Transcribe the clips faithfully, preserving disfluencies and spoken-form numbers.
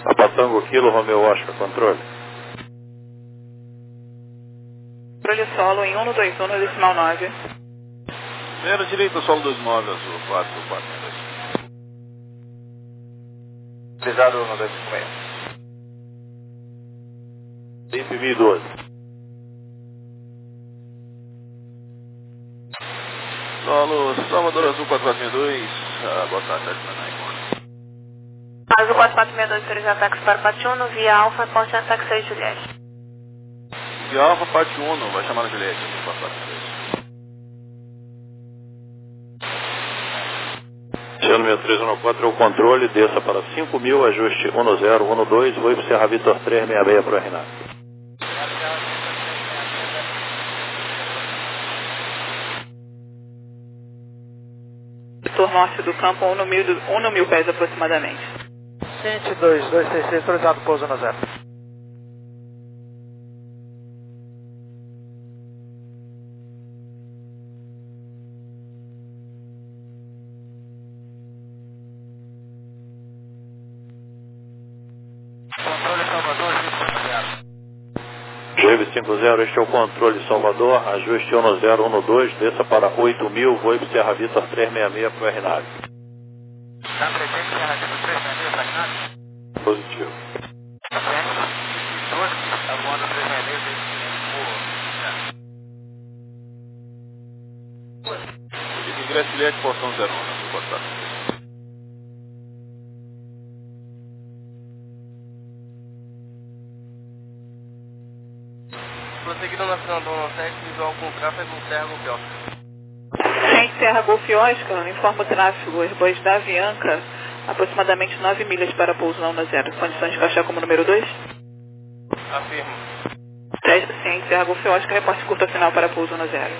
Papatango Kilo, Romeu Oscar, controle. Controle solo em um dois um, decimal nove. Zero direito, solo dois nove, azul, quatro quatro dois. Utilizado um dois cinco seis. Limpe mil e doze. Solo, Salvador Azul quatro quatro seis dois, ah, boa tarde, Adriana. Azul quatro quatro seis dois, autoriza ataques para Patiuno, via Alfa, ponte ataque seis Juliette. Via Alfa, parte um, vai chamar a Juliette, Azul quatro quatro seis dois. Chano seis três um quatro é o controle, desça para cinco mil, ajuste um zero um dois, vou para Serra Vitor três seis seis para o R N A V. Setor norte do campo, um no mil, um no mil pés aproximadamente. Ciente dois dois seis seis, autorizado pouso no zero. Controle Salvador, G V cinco zero, este é o controle Salvador, ajuste um zero um dois, desça para oito mil, vou para Serra Vitor três seis seis para o R N A V. Está presente, Serra Vitor três seis seis, para R N A V? Positivo. Está voando três seis seis, Ingresso Juliette, portão zero um, azul quatro quatro seis. Prosseguindo na Fernando sete, visual com tráfego Serra Golf Oscar. Gente, Serra Golf Oscar, informa o tráfego, Airbus da Avianca, aproximadamente nove milhas para pouso na onda zero. Condições de caixar como número dois? Afirmo. Teste ciente, Serra Golf Oscar, reporte curta final para pouso na zero.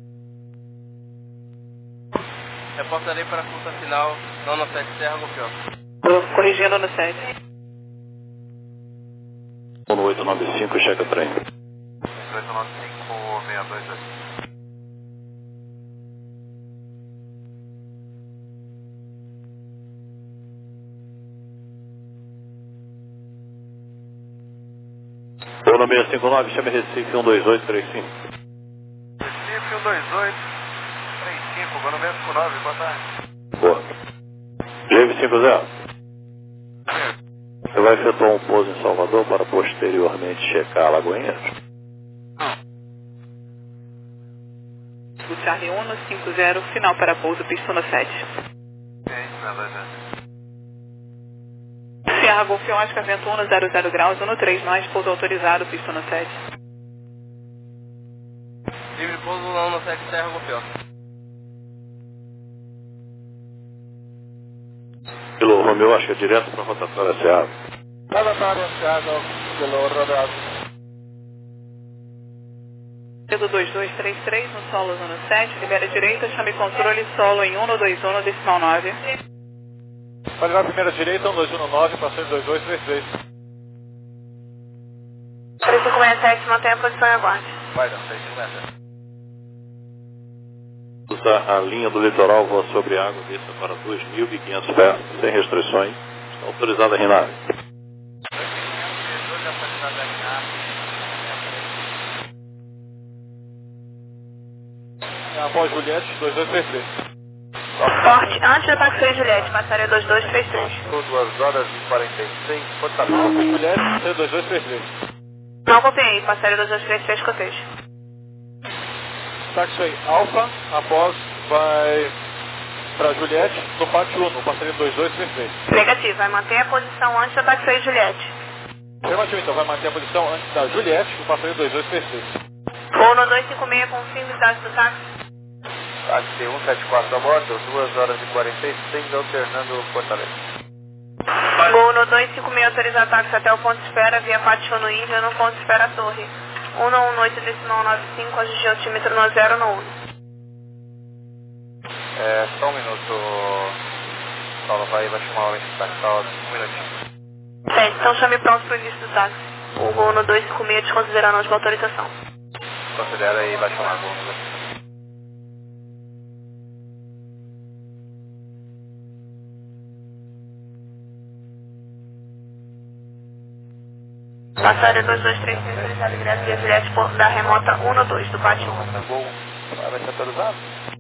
Reportarei para a curta final, não no sete, Serra Golf Oscar. Tô corrigindo no sete. um oito nove cinco, checa trem. oito nove cinco, seis dois dois. Ono seis cinco nove, chame Recife um dois oito três cinco. Recife um dois oito três cinco, Ono seis cinco nove, boa tarde. Boa. G V cinco zero. Você vai efetuar um pouso em Salvador para posteriormente checar a Lagoinha? O Charlie um cinco zero, final para pouso, pista no sete. Serra Golf Oscar, vento um zero zero graus, um três mais, pouso autorizado, pista no sete. Livre pouso não no sete, Serra Golf Oscar. Pelo Romeu, acho que é direto para a rotatória Seara. Rotatória Seara, pelo rodado. Peso dois dois três três, no solo zona sete, libera direita, chame controle, solo em um dois um, decimal nove. Pode dar primeira direita, um dois um nove, passando dois dois três três. três cinco seis sete, mantenha a posição e aguarde. Vai, não, três cinco seis sete. A linha do litoral voa sobre água, desça para dois mil e quinhentos pés, sem restrições. Está autorizada a R N A V. Após Juliette, dois dois três três. Forte, antes da ataque seis Juliette, passaria dois dois três três. duas horas e quarenta e seis, Fortaleza. Juliette, dois dois três três. Não copiei, passaria dois dois três três, cotejo. Taxi Alfa, após vai para Juliette, no pátio um, passaria dois dois três três. Negativo, vai manter a posição antes da ataque seis Juliette. Afirmativo, então vai manter a posição antes da Juliette, no passaria dois dois três três. Voo no dois cinco seis, confirme os dados do táxi. Táxi um sete quatro a bordo, duas horas e quarenta e seis, alternando Fortaleza. Voo no dois cinco seis, autorizar táxi até o ponto de espera, via pátio no Índia, no ponto de espera Torre. um um oito, decimal nove cinco, ajuste altímetro no zero no um. É, só um minuto, Paulo, vai, vai chamar o táxi, só um minutinho. Certo, então chame pronto para o início do táxi. O voo no dois cinco seis, desconsiderando a última autorização. Considera aí, vai chamar o Passaria dois dois três seis, autorizado ingresso via Juliette da remota um no dois do pátio um. Gol, vai ser autorizado?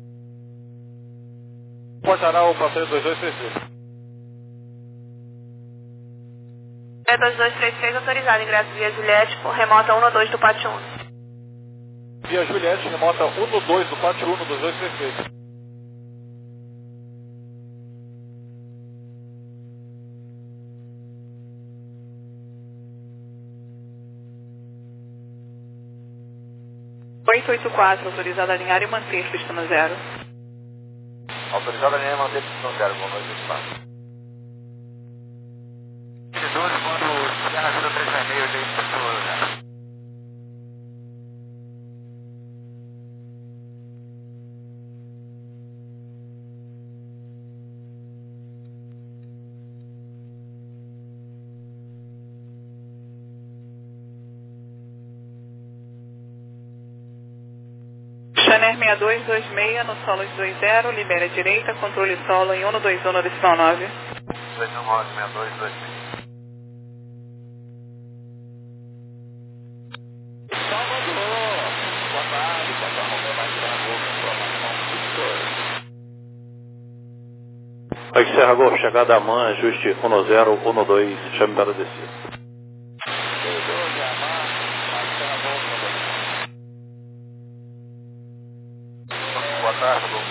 Portará o passageiro dois dois três seis. É dois dois três seis, autorizado ingresso via Juliette remota um no dois do pátio um. Via Juliette, remota um no dois do pátio um no dois dois três seis. oito oito quatro, autorizado a alinhar e manter, pista no zero. Autorizado a linha manter pista no zero, boa noite, espaço. doze, quando Sierra Vida três seis seis, tem pessoas, né? Channel seis dois dois seis, no solo de dois zero, libera a direita, controle solo em um no dois um no decimal nove. dois um nove, seis dois dois seis. Aí Serra Golf, chegada a man, ajuste um no zero, um no dois, chame para descer. Boa tarde, Gol.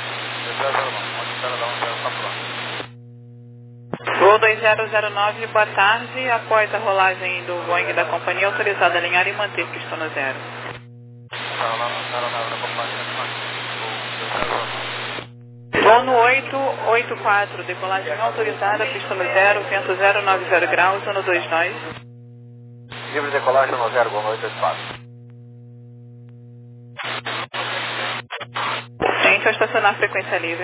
Gol dois zero zero nove, boa tarde. Após a rolagem do Boeing da companhia, autorizado a alinhar e manter pista no zero. Gol no oito oito quatro, decolagem autorizada, pista no zero, vento zero nove zero graus, um no dois nós. Livre decolagem no zero, boa noite, espaço. Gente, ao estacionar frequência livre.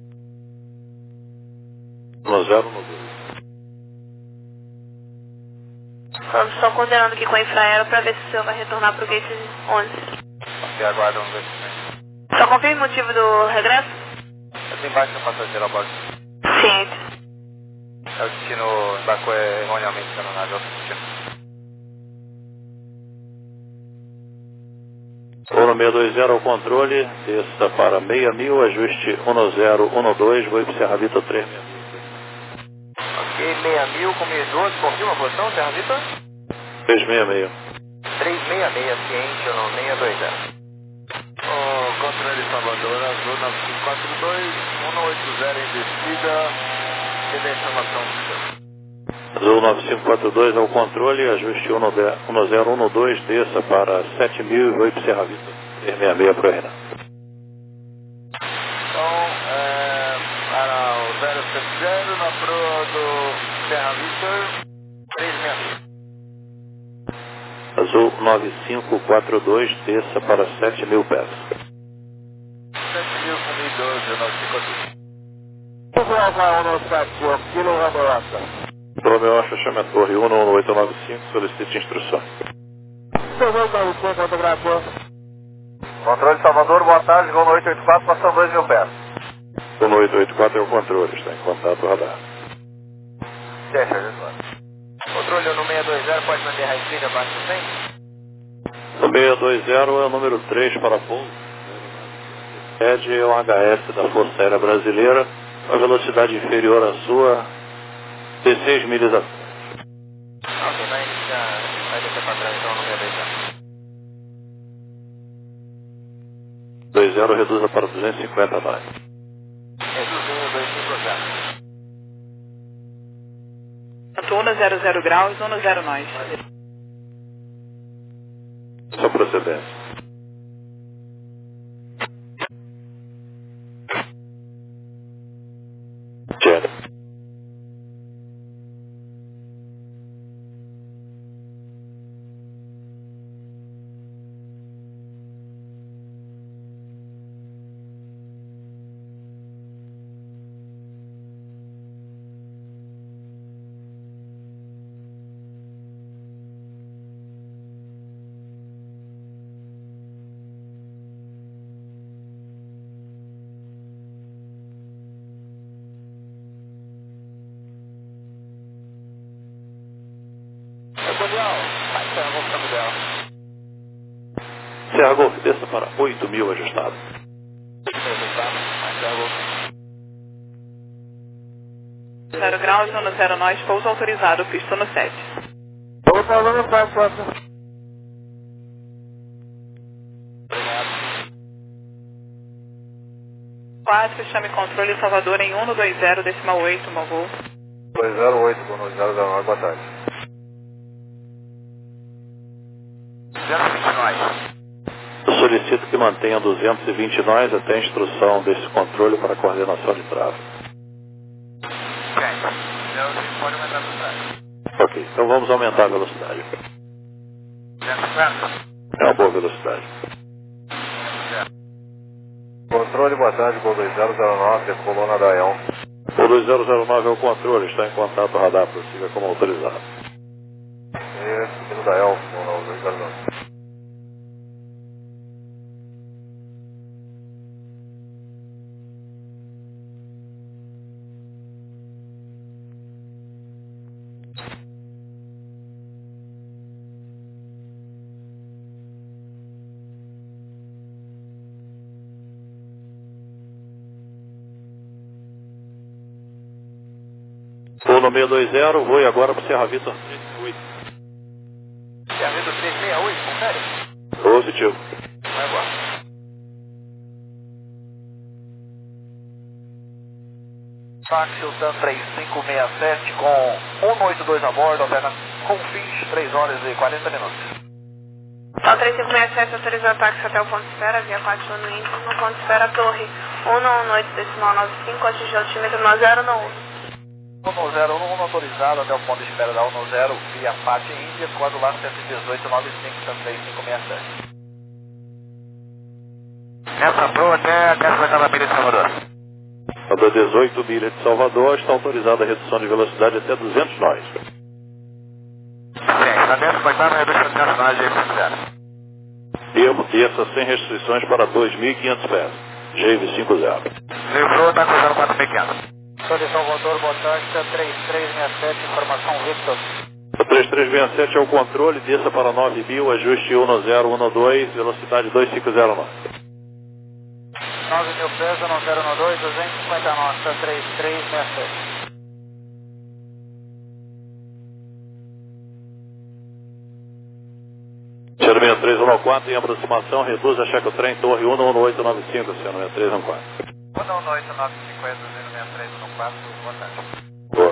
No zero, no dois. Estamos só coordenando aqui com a Infraero para ver se o senhor vai retornar para o gate onze. E aguarda um dois. Só confirme o motivo do regresso? Aqui embaixo tem passageiro a bordo. Ciente. É o destino, embarcou erroneamente na nave, é outro destino. um no seis dois zero ao controle, desça para seis mil, ajuste um no zero, um no dois, vou para Serra Vita três seis mil. Ok, seis mil com seis doze, confirma a posição, Serra Vita? três seis seis. três seis seis, ciente no seis dois zero. O controle Salvador, azul nove cinco quatro dois, um oito zero em descida, e da informação do senhor. Azul nove cinco quatro dois ao controle, ajuste um no zero, um no dois, desça para sete mil e vou para Serra Vita três seis seis para o Renan. Então, é, para o zero sete zero, na proa do Serra Vita, três seis seis. Azul nove cinco quatro dois, desça para sete mil pés. sete mil com mil e doze, nove cinco dois. Romeu Alfa, chame a torre um no oito nove cinco, solicite instruções. Controle Salvador, boa tarde, Gol no oito oito quatro, passando dois mil pés. Um no oito oito quatro é o controle, está em contato radar. Fecha, Jesus. Controle no seis dois zero, pode manter high speed abaixo do cem? O seis dois zero é o número três para pouso. Ed é o H S da Força Aérea Brasileira, a velocidade inferior à sua, dezesseis milhas a frente. Ok, vai iniciar, vai descer para trás então no seis dois zero. dois zero reduza para duzentos e cinquenta nós. Reduzindo dois cinco zero. um no zero zero graus, um no zero nós. Sua procedência. Jerry. Daniel, Serra Golf, desça para oito mil ajustado. zero graus, zona zero nós, pouso autorizado, pisto no sete. Vamos falando no sete, quatro. quatro, chame controle Salvador em um dois zero, decimal oito, meu voo. dois zero oito, zero zero nove, boa tarde. Eu solicito que mantenha duzentos e vinte nós até a instrução desse controle para coordenação de tráfego. Pode aumentar a velocidade. Ok, então vamos aumentar a velocidade. É uma boa velocidade. Controle, boa tarde, Gol dois zero zero nove, coluna da Ion. O dois zero zero nove é o controle, está em contato radar, prossiga como autorizado. E seguindo da Ion, coluna dois zero nove. Vou no seiscentos e vinte, vou agora para o Serra Vitor trezentos e sessenta e oito. Serra Vitor trezentos e sessenta e oito, confere? Positivo. Vai agora. Táxi Sultan três cinco seis sete com cento e oitenta e dois a bordo, opera com fins três horas e quarenta minutos. Só três cinco seis sete autorizou o táxi até o ponto de espera, via quatro no índice, no ponto de espera Torre um um oito decimal nove cinco, atingiu o altímetro nove zero um. um zero um autorizado até o ponto de espera da um zero via Pati Índia, quadro lá cento e dezoito, nove cinco, três cinco seis sete. Essa pro até a décima oitava milha de Salvador. A da dezoito milha de Salvador está autorizada a redução de velocidade até duzentos nós. Sim, na décima oitava redução de velocidade de zero. Erro terça sem restrições para dois mil e quinhentos pés. G V cinquenta. Livrou, está cruzando quatro mil e quinhentos. Sou de Salvador, boa tarde, três três seis sete, informação Victor. O três três seis sete é o controle, desça para nove mil, ajuste um zero um dois, velocidade dois cinco zero nove. nove mil pés, um zero um dois, duzentos e cinquenta nove, três três seis sete. Ceno sessenta e três um quatro, em aproximação, reduz a checa o trem, torre um um oito nove cinco, Ceno sessenta e três um quatro. um um oito nove cinco, zero sessenta e três um quatro, boa tarde. Boa.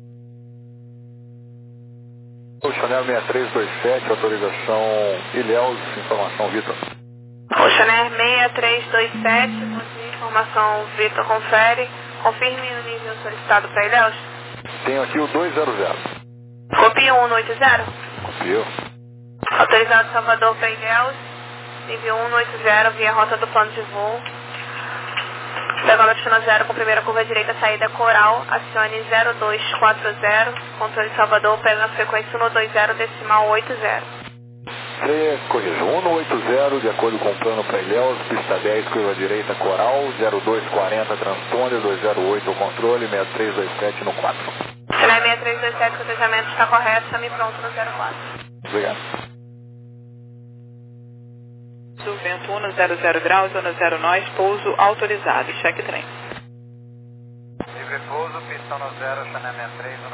O Chanel seis três dois sete, autorização Ilhéus, informação Vitor. O Chanel seis três dois sete, bom dia, informação Vitor, confere, confirme o nível solicitado para Ilhéus. Tenho aqui o dois zero zero. Copia um um oito zero. Confio. Autorizado Salvador para Ilhéus, nível um um oito zero, via rota do plano de voo. Pegando destino zero com primeira curva direita, saída Coral, acione zero dois quatro zero, controle Salvador, pega na frequência um dois zero, decimal oito zero. Você corrija, um um oito zero, de acordo com o plano para Ilhéus, pista dez, curva direita Coral, zero dois quarenta, transponder, dois zero oito, o controle, seis três dois sete no quatro. Sinal seis três dois sete, o cotejamento está correto, chame pronto no zero quatro. Obrigado. Vento um zero zero graus, zona zero nós, pouso autorizado, cheque trem. Livre pouso, pistão no zero, Chanel sessenta e três,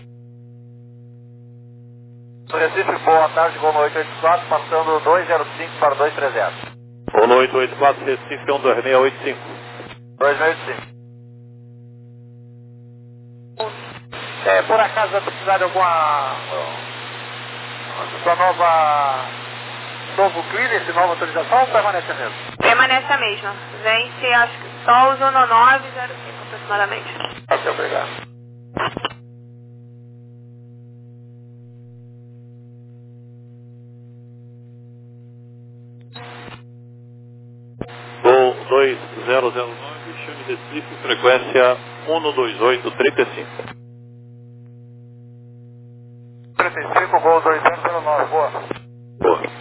no Recife, boa tarde, Gol oito oito quatro, passando dois zero cinco para dois três zero. Um oito oito quatro, Recife, um dois seis oito cinco. dois seis oito cinco. É, por acaso vai precisar de alguma sua nova novo clearance, nova autorização ou permanece a mesma? Permanece a mesma. Vence, acho que só o zona nove zero cinco aproximadamente. Ok, obrigado. Voo dois zero zero nove, chame Recife, frequência um dois oito trinta e cinco. trinta e cinco, Gol dois zero zero nove, boa. Boa.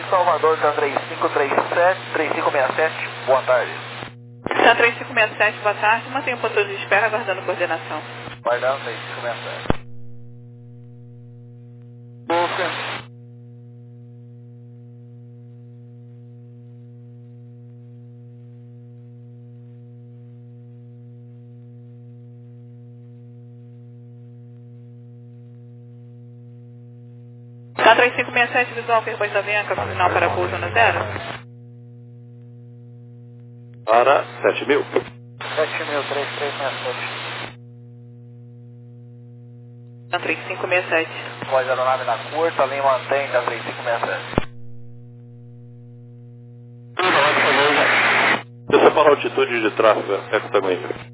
Salvador, está três cinco três sete, três cinco seis sete, boa tarde. Está três cinco seis sete, boa tarde, mantenha o ponto de espera aguardando coordenação. Guardando três cinco seis sete. Boca. Está três cinco seis sete, visual que depois da Avianca, final para pouso no zero. Para sete mil. sete mil, três três seis sete. Está três cinco seis sete. Pode a aeronave na curta, linha mantém, está três cinco seis sete. Desça para a altitude de tráfego, Eco também.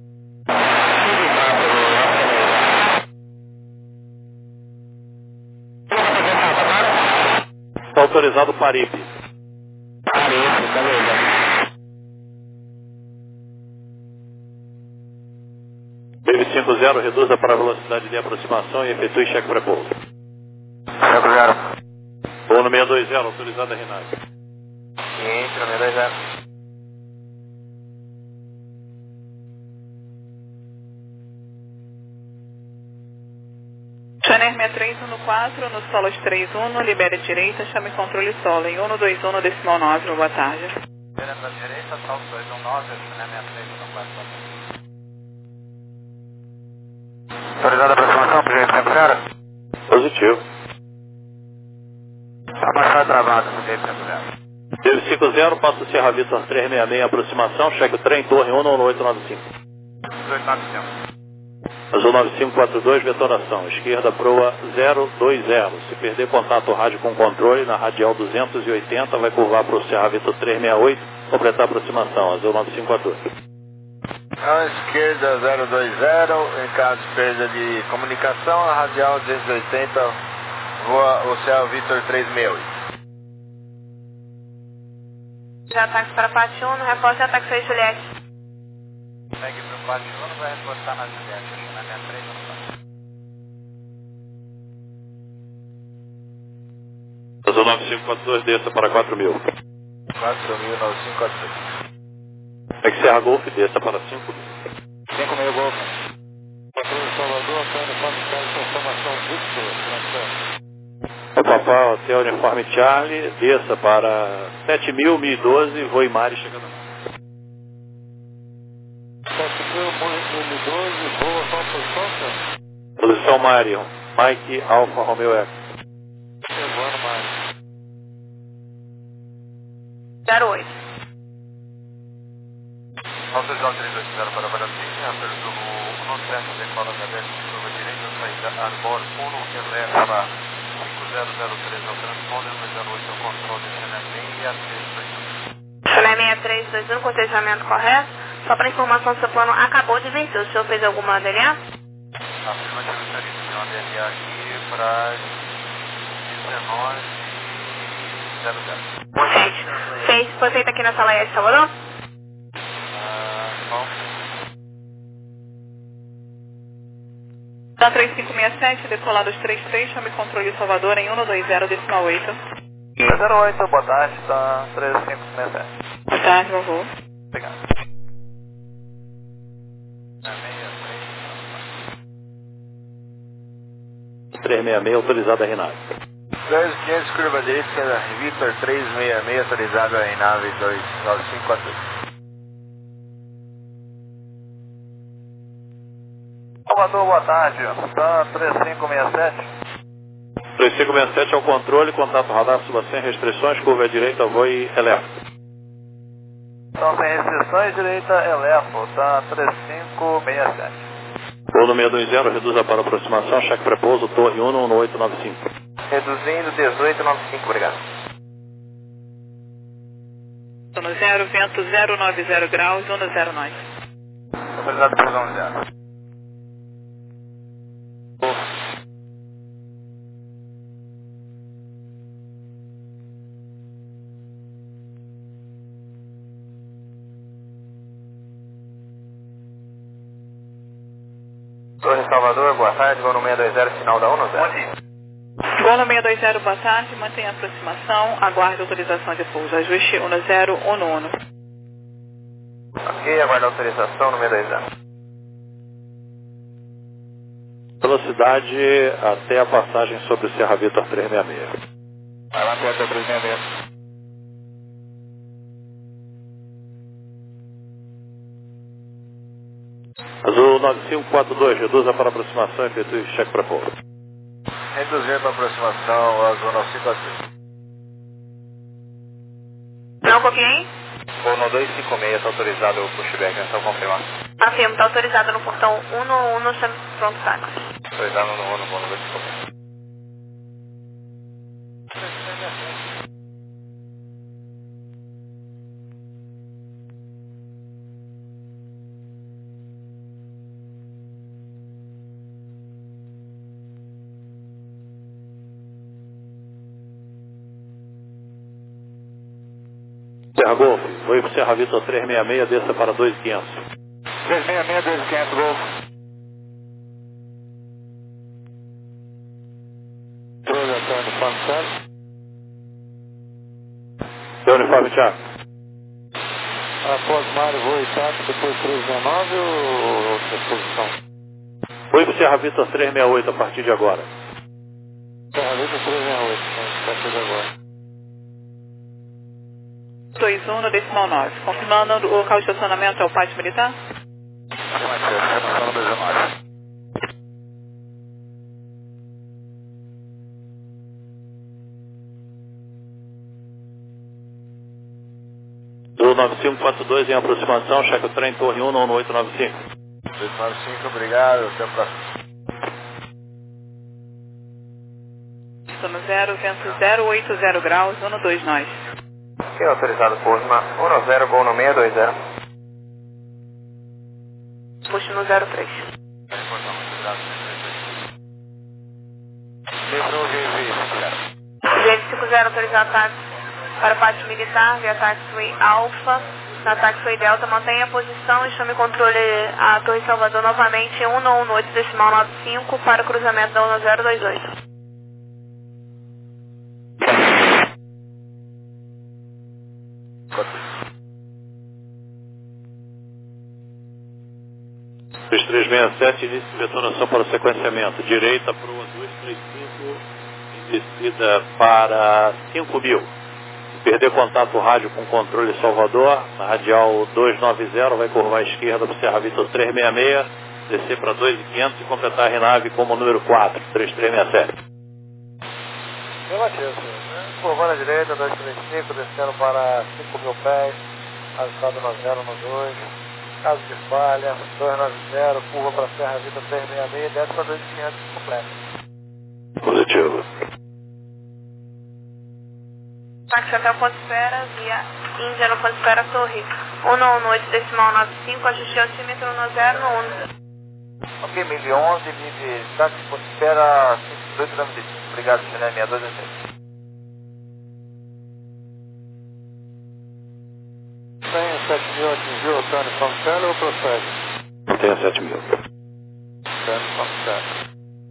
Está autorizado Paripe. Paripe, beleza. Wave cinco zero, reduza para a velocidade de aproximação e efetue cheque pré-pouso. cinco zero. Voo no seis dois zero, autorizado a Renate. Ciente, no seis dois zero. Channel sessenta e três um quatro, no solo três um, libere direita, chame controle solo em um dois um, decimal nove, boa tarde. Liberando da direita, salto dois um nove, Channel sessenta e três um quatro. Autorizada a aproximação, por jeito cinco zero? Positivo. Abaixado travado, por jeito cinco zero. Wave cinco zero, passa o Serra Vitor trezentos e sessenta e seis, aproximação, cheque o trem, torre um um oito nove cinco. dois nove cinco. Azul nove cinco quatro dois, detonação. Esquerda proa zero dois zero. Se perder contato rádio com controle, na radial duzentos e oitenta, vai curvar para o Serra Vitor trezentos e sessenta e oito, completar a aproximação. Azul nove cinco quatro dois. À esquerda zero dois zero, em caso de perda de comunicação, a radial duzentos e oitenta, voa o Serra Vitor trezentos e sessenta e oito. Já ataque para Pati um, reforça ataque seis Juliette. Segue para o Pati um, vai reforçar na Juliette, na minha frente. Azul nove cinco quatro dois, desça para quatro mil. quatro mil novecentos e cinquenta e dois. É que Serra Golf, desça para cinco mil. cinco mil Golf. Patrulha Salvador, está uniforme Charlie, transformação Victor, transformação. O Papá, Hotel Uniforme Charlie, desça para sete mil, mil e doze, voe Mari chegando. sete mil, mil e doze, voa qual posição, senhor? Posição Mari, Mike Alfa Romeo Eco. Voando mais. zero oito. Autorizado três oito zero para Brasília, aperto no um sete, decola da dez, curva direita, saída Arbor um, eleva cinco zero zero três ao transponder, dois zero oito ao controle, Channel seis três dois um. Channel seis três dois um, cotejamento correto. Só para informação, seu plano acabou de vencer. O senhor fez alguma A D L A? Afirmativo, senhorita, tem uma A D L A aqui para dezenove zero zero. Gente, fez, foi feito aqui na sala E de Salvador? Está três cinco seis sete, decolados três três, chame controle Salvador em um dois zero, decimal oito. zero oito, boa tarde, está três cinco seis sete. Boa tarde, meu avô. Obrigado. trezentos e sessenta e seis, autorizado a Renate. dois quinhentos, curva direita, Vitor trezentos e sessenta e seis, autorizado em nave dois nove cinco quatro. Salvador, boa tarde, está três cinco seis sete. três cinco seis sete ao controle, contato radar, suba sem restrições, curva à direita, voe elétrico. Então, sem restrições, direita, Eléfo, está três cinco seis sete. Voo no seis dois zero, reduza para aproximação, cheque pré-pouso, torre um um oito nove cinco. Reduzindo, dezoito noventa e cinco, obrigado. No zero, vento zero nove zero graus, um zero nove. Autorizado por um zero. Torre Salvador, boa tarde, vou no seis dois zero, sinal da um zero. Bom Gol no seis dois zero, boa tarde, mantenha a aproximação, aguarde autorização de pouso, ajuste um zero um no um. Ok, aguarde autorização no seis dois zero. Velocidade até a passagem sobre o Serra Vitor trezentos e sessenta e seis. Vai lá perto da trezentos e sessenta e seis. Azul nove cinco quatro dois, reduza para aproximação e efetue cheque para pouso. Reduzindo a aproximação, azul nove cinco quatro dois. Não copiei? Vou no dois cinco seis, está autorizado o pushback, é só confirmar. Afirmo, está autorizado no portão um no um, no pronto táxi. Autorizado no um no voo no dois cinco seis. Serra Golf, vou para o Serra Vitor trezentos e sessenta e seis, desça para dois mil e quinhentos. trezentos e sessenta e seis, dois mil e quinhentos, Golf. Controle Antônio Pancano. Seu uniforme, Thiago. Após Mário, voo e táxi, depois trezentos e dezenove ou outra posição? Vou para o Serra Vitor trezentos e sessenta e oito a partir de agora. Serra Vitor trezentos e sessenta e oito, a partir de agora. dois um no decimal nove. Confirmando o local de estacionamento é o pátio militar? Afirmativo, redução no dezenove. Do nove cinco quatro dois em aproximação, cheque o trem Torre um no oito nove cinco. dois nove cinco, obrigado, até a próxima. Estou no zero, vento zero oito zero graus, um no dois nós. Ok, autorizado pouso na um no zero, gol no seis dois zero. Puxo no zero três. Lembrou o G V, G cinco zero, autorizado táxi para o pátio militar, via taxiway Alfa, na taxiway Delta, mantenha a posição e chame controle a Torre Salvador novamente, um no um no oito decimal nove cinco para o cruzamento da um no zero dois oito. três três seis sete, início de detonação para o sequenciamento. Direita, proa dois três cinco, descida para cinco mil. Se perder contato rádio com controle Salvador, na radial duzentos e noventa, vai curvar à esquerda para o Serra Vitor trezentos e sessenta e seis, descer para dois mil e quinhentos e completar a RNAV como número quatro, três três seis sete. Relativo, senhor. Curvando à direita, dois três cinco, descendo para cinco mil pés, ajustado no zero no dois. Caso de falha, dois nove zero, curva para Serra Vitor trezentos e sessenta e seis, desce para dois mil e quinhentos completo. Positivo. Táxi até o ponto de espera, via Índia no ponto de espera Torre um no um no oito decimal nove cinco, ajuste altímetro no zero no um. Ok, mil e onze, nível táxi, ponto de espera, cinco dois km. Obrigado, Chile, sessenta e dois seis. Tem sete mil, atingiu o Antônio Pancano ou procede? Tem sete mil. Antônio Pancano.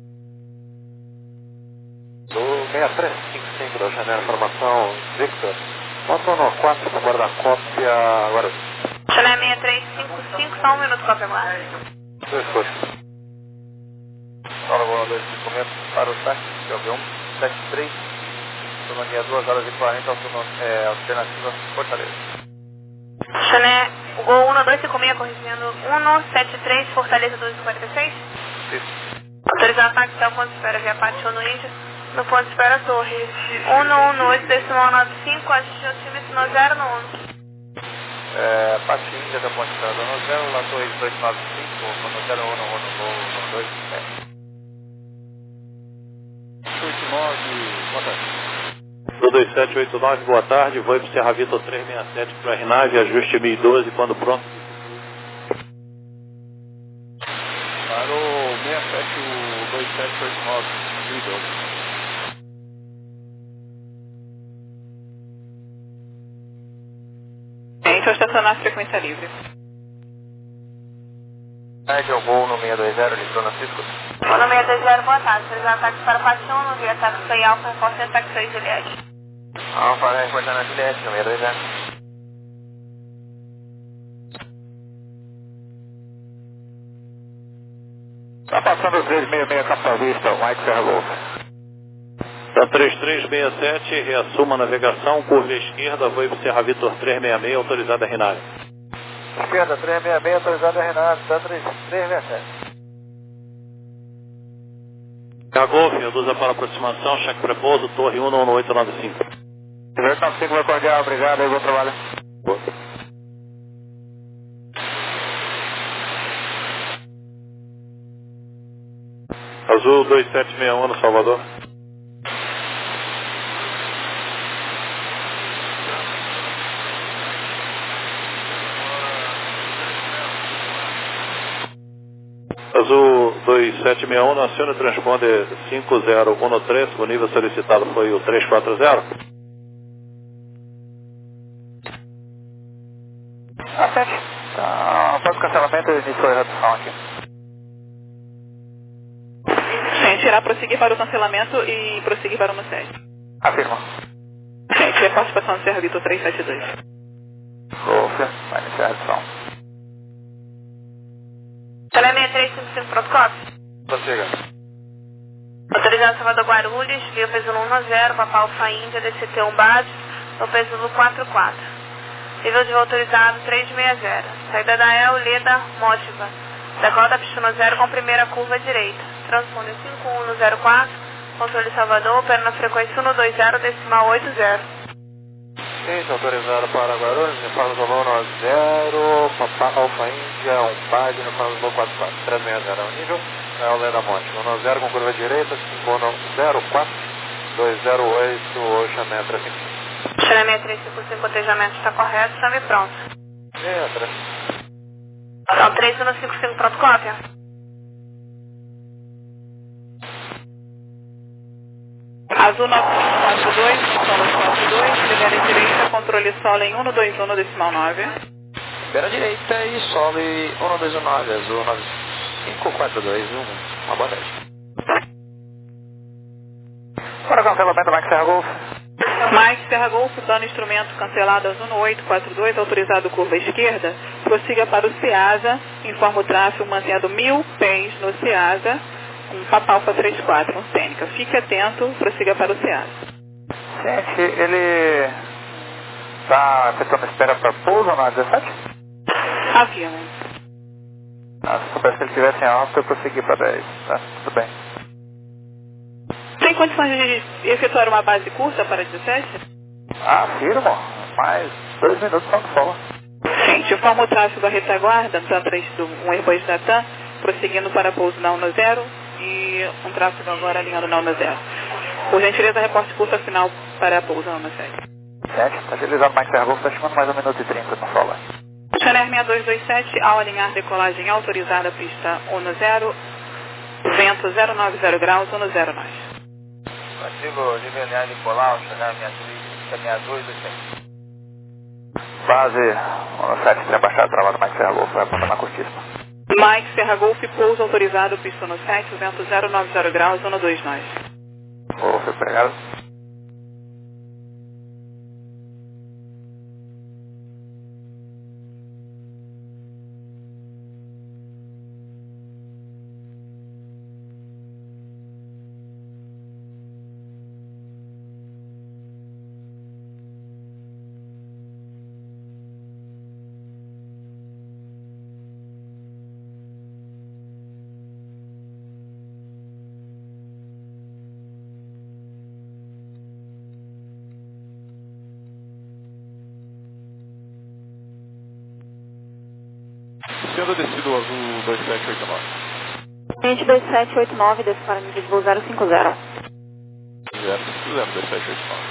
Do seis três cinco cinco da janela informação, Victor. Faltou no quatro para guardar cópia agora. Chile seis três cinco cinco, só um minuto para pegar. Dois coisas. Fala, boa noite, documento para o táxi, que é o B um sete três, autonomia duas horas e quarenta, é, alternativa Fortaleza. Chané, o gol um no dois cinco seis, corrigindo um no sete três, Fortaleza duzentos e quarenta e seis. Isso. Autorizar táxi até o ponto de espera via Pátio no Índia, no ponto de espera Torre um no um no oito decimal nove cinco, ajuste altímetro no zero no um. É, parte Índia da ponte espera no zero, lá Torre dois nove cinco, no zero um no um no gol no dois sete. oito nove, boa tarde. Do dois sete oito nove, boa tarde. Vou para o Serra Vitor trezentos e sessenta e sete para a RNAV, ajuste mil e doze, quando pronto. Para o seis sete, o dois sete oito nove, mil e doze. Gente, ao estacionar frequência livre. Médio gol no seis dois zero, litrou na Cisco. Quando seis dois zero, boa tarde. Autorizado táxi para Paixão, via táxi foi Alfa, reforçando táxi seis Juliette. Alfa, reportando a Juliette, no seis dois zero. Tá passando o três seis seis Capital Vista, Mike Serra Golf. Da três três seis sete, reassuma a navegação, curva esquerda, voo para Serra Vitor três seis seis, autorizada a Rinaldi. Esquerda, três seis seis, autorizada a Rinaldi, da três três seis sete. Serra Golf, reduza para aproximação, cheque prepouso, torre um um oito nove cinco. oito nove cinco, vai cordial, obrigado, aí, bom trabalho. Boa. Azul dois sete seis um no Salvador. Azul dois sete seis um, aciona o transponder cinco zero um três, o nível solicitado foi o três quatro zero. Acende. Então, após o cancelamento, iniciou a redução aqui. Gente, irá prosseguir para o cancelamento e prosseguir para o sete. Afirma. Gente, é participação do Serra Vitor três sete dois. Golf, vai iniciar a redução. Tele seis três cinco cinco, pronto, copy. Prossiga. Autorizado Salvador Guarulhos, via peso um um zero, Papa Alfa Índia, D C T um base, no peso quatro quatro. Nível de voo autorizado três seis zero. Saída da El, Leda, Mótiva. Decola da pista zero com primeira curva direita. Transponder cinco um zero quatro. Controle Salvador, opera na frequência um dois zero, decimal oito zero. Gente, autorizado para Guarulhos, informa o voo nove zero, Papa Alfa Índia, um base, informa o voo quatro quatro. três seis zero é o nível, é o Leda Monte. um nove zero com curva direita, cinco um zero quatro, dois zero oito, Ocean Metra cinco. Chile seis três cinco cinco, cotejamento está correto, chame pronto. Entra. Então, três um cinco cinco, pronto, cópia. Azul nove cinco quatro dois, solo quatro dois, ligar à direita, controle solo em um dois um, decimal nove. Libera a direita e sobe um dois um nove, azul nove cinco quatro dois um. Uma boa tarde. Para o cancelamento, Mike Serra Golf. Mike Serra Golf, dano instrumento cancelado Azul no oito quatro dois, autorizado curva esquerda, prossiga para o Ceasa, informa o tráfego mantendo mil pés no Ceasa, um Papa Alfa três quatro, um Sênica. Fique atento, prossiga para o Ceasa. Gente, ele está efetuando espera para pouso na dezessete? Afirma. Ah, se soubesse que ele estivesse em alta, eu prossegui para dez, tá? Tudo bem. Tem condições de efetuar uma base curta para dezessete? Ah, firmo. Mais dois minutos só no solo. Gente, informa o tráfego à retaguarda, TAM três do um Airbus da TAM, prosseguindo para pouso na um zero e um tráfego agora alinhando na um zero. Por gentileza, reporte curta final para pouso na um sete. Gente, está agilizado Mike Serra Golf, está chamando mais um minuto e trinta no solo. Channel seis dois dois sete, ao alinhar decolagem autorizada, pista um zero, vento zero nove zero graus, um zero nove. Ativo Linear Nicolau, Channel seis dois dois sete. Base um sete, tem abaixado, travado Mike Serra Golf, vai apontar na cortíssima. Mike Serra Golf, pouso autorizado, pista um sete, vento zero nove zero graus, um dois nove. Golf, obrigado. Sendo descido o azul dois sete oito nove. Gente dois sete oito nove, desce para nível de voo zero cinco zero. zero cinco zero, dois sete oito nove.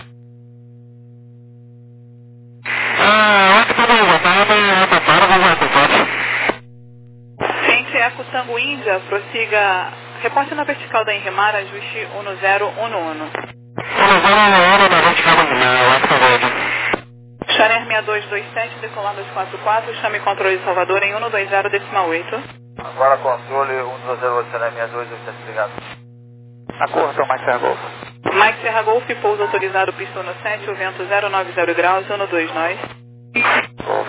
Gente, Eco Tango Índia, prossiga, reporte na vertical da Enrimar, ajuste um zero um um. Channel seis dois dois sete, decolando dois quatro quatro, chame controle de Salvador em um dois zero, decimal oito. Agora controle um dois zero oito sete dois, oitenta, ligado. Acordo, Mike Serra Golf. Mike Serra Golf, pouso autorizado, pista no sete, o vento zero nove zero graus, um dois nós. Golf.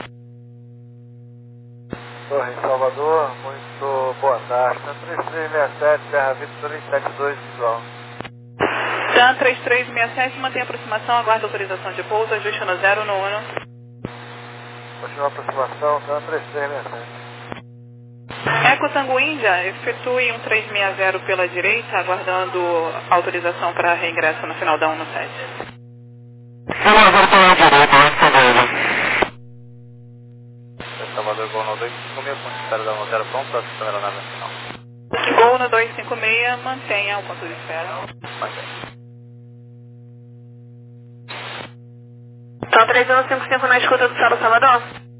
Torre em Salvador, muito boa tarde. três três seis sete, Terra Vitor três sete dois, visual. TAM três três seis sete, mantém a aproximação, aguarda autorização de pouso, ajuste no zero no Uno. Continua a aproximação, TAM três três seis sete. Eco Tango Índia, efetue um três seis zero pela direita, aguardando autorização para reingresso no final da um no sete. Salvador Gol no dois cinco seis, ponto de espera da um zero pronto, assistindo a aeronave nacional. Gol no dois cinco seis, mantenha o ponto de espera. Mantém. Então três um cinco cinco na escuta do Salo Salvador.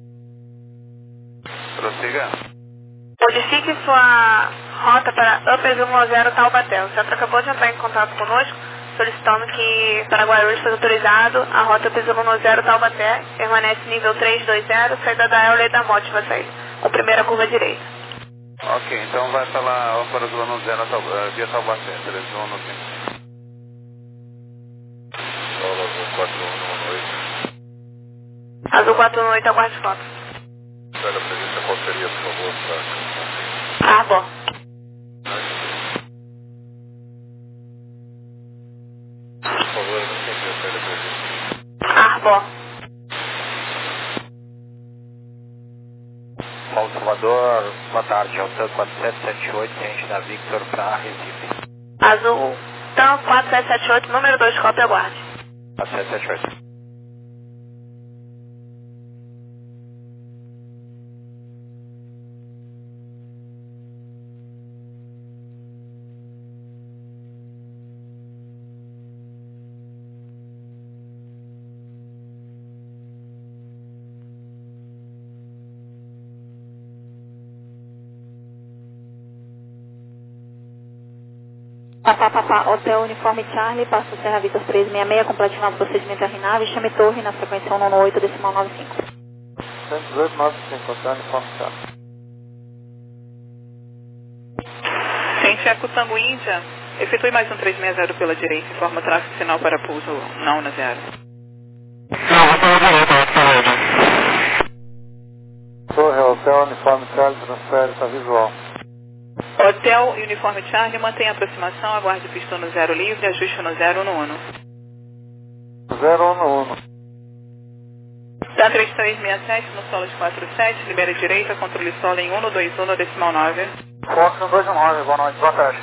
Prossiga. Modifique sua rota para Upper um zero Taubaté. O centro acabou de entrar em contato conosco, solicitando que para Guarulhos foi autorizado a rota Upper um zero Taubaté, permanece nível três dois zero, saída da Euley da Mote, vai sair com primeira curva direita. Ok, então vai falar Upper um zero via Taubaté, três um no cinco. quatro um oito. Azul quatro um oito, aguarde foto. Espera a presença, qual seria, por favor, para... Ah, bom. Por favor, não entendi a série presença. Ah, bom. Paulo Salvador, boa tarde, Altan quatro sete sete oito, ciente da Victor para Recife. Azul, então quatro sete sete oito, número dois, cópia, aguarde. quatro sete sete oito. Papá, papá, Hotel Uniforme Charlie, passo Serra Vitor três seis seis, completinado o procedimento terminado, chame torre na frequência um nove oito, decimal nove cinco. cento e dezoito, nove cinco, Hotel Uniforme Charlie. Ciente Eco Tango Índia, efetue mais um três seis zero pela direita, informa o tráfego sinal para pouso na Uno zero. Torre, Hotel Uniforme Charlie, transfere, está visual. Hotel Uniforme Charlie, mantém a aproximação, aguarde pista no zero livre, ajuste no zero no Uno. zero um no um. TAM três três seis sete, no solo de quatro sete, libera direita, controle solo em um dois um, decimal nove. Fox um dois um nove, boa noite, boa tarde.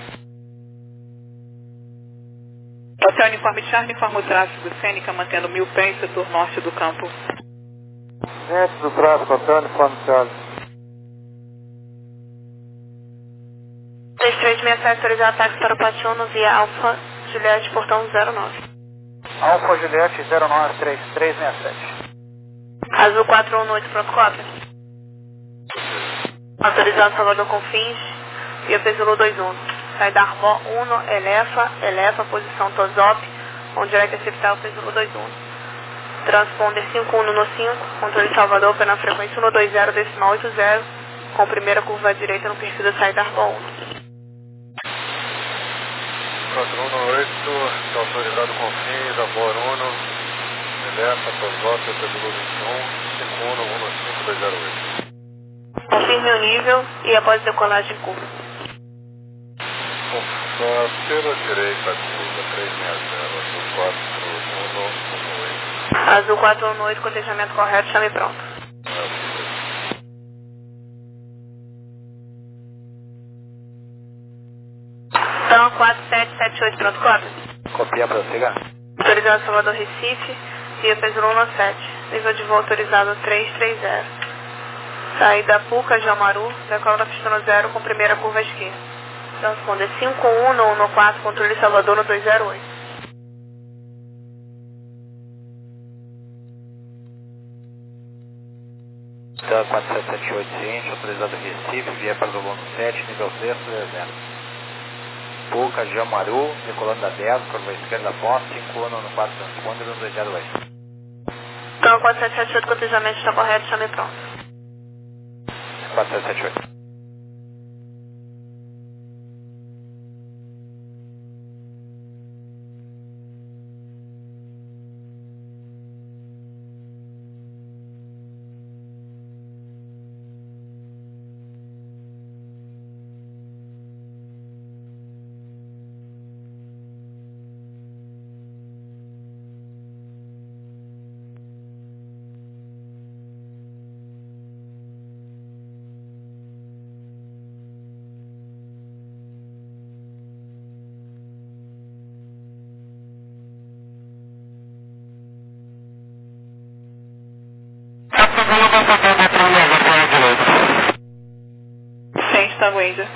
Hotel Uniforme Charlie, informa o tráfego Sênica, mantendo mil pés, setor norte do campo. Ciente do tráfego, Hotel Uniforme Charlie. três três seis sete, autorizado ataque para o Patiuno via Alfa Juliette, portão zero nove. Alfa Juliette zero nove três três seis sete. Azul quatro um oito, pronto, cópia. Autorizado Salvador Confins, via Pesulo dois um. Saída Arbó um, Elefa, Elefa, posição Tosop, on direct acceptar o Pesulo dois um. Transponder cinco um no cinco, controle Salvador pela frequência um dois zero, decimal oito zero, com primeira curva à direita no perfil da saída Arbó um. quatro um oito, está autorizado Confins, Arbor Uno, Elefa, Tosop, Pesulo vinte e um, cinco um um cinco dois zero oito. Confirme o nível e após decolagem curva. Pela direita, curva três seis zero, azul quatro um oito. Azul quatro um oito, cotejamento correto, chame pronto. Então quatro sete sete oito, pronto, cópia. Copia para chegar. Autorizado Salvador Recife, via Pesulo um sete, nível de voo autorizado três três zero. Saída Puca, Jamaru, decola na pista no zero com primeira curva à esquerda. Transponder cinco um no um quatro, controle Salvador no dois zero oito. TAM quatro sete sete oito, ciente, autorizado Recife, via para o sete, nível sexto, zero. Puca, Jamaru, decolando da dez, curva esquerda posta, cinco um no quatro, transponder no dois zero oito. Então quatro sete sete oito, cotejamento está correto, chame pronto. quatro sete sete oito. Tango Índia.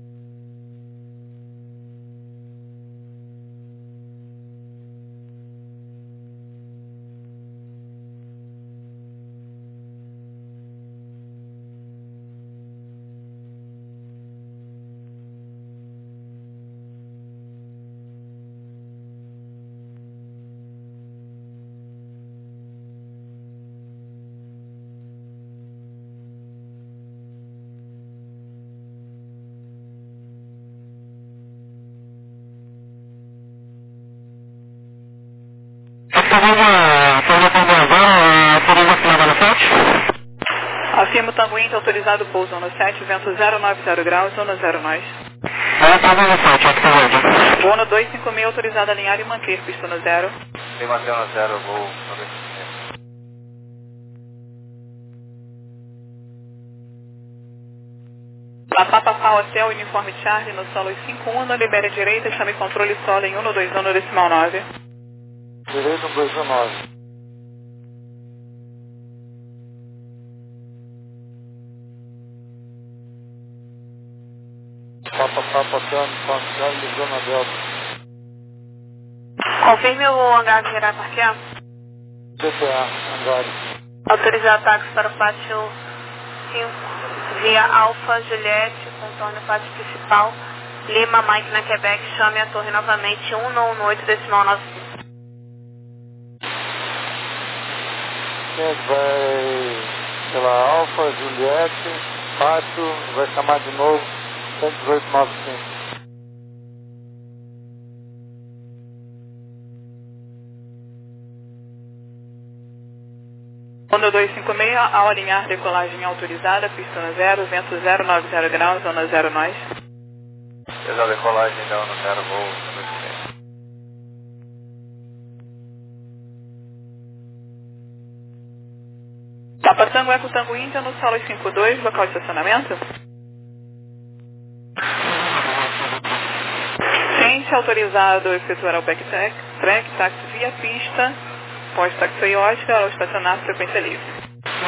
Afirmo Tango Índia, autorizado pouso no sete, vento zero nove zero graus, zona zero nós. Voo no dois cinco seis, autorizado a alinhar e manter, pista no zero. Tem manter no zero, voo no dois cinco seis. Papá Papá Hotel, uniforme Charlie, no solo cinco um, no libere direita, chame controle solo em um no dois um no decimal nove. Direito um dois um nove. Papa Papa Hotel, uniforme Charlie, zona delta. Confirme o hangar virar parquear. C P A, hangares. Autorizar táxi para o pátio cinco, via Alfa Juliette, contorno pátio principal, Lima, Mike na Quebec, chame a torre novamente um no oito decimal nove cinco. Quem é que vai pela Alfa Juliette, pátio, vai chamar de novo cento e dezoito nove cinco. Onda dois cinco seis, ao alinhar decolagem autorizada, pista no zero, vento zero nove zero graus, zona zero nós. Fez a decolagem da no zero, voo no dois cinco seis. Papa Tango Eco Tango Índia, no solo cinco dois, local de estacionamento. Cliente autorizado a efetuar o backtrack, track, táxi via pista, pós-taxiótica ao estacionar frequência livre.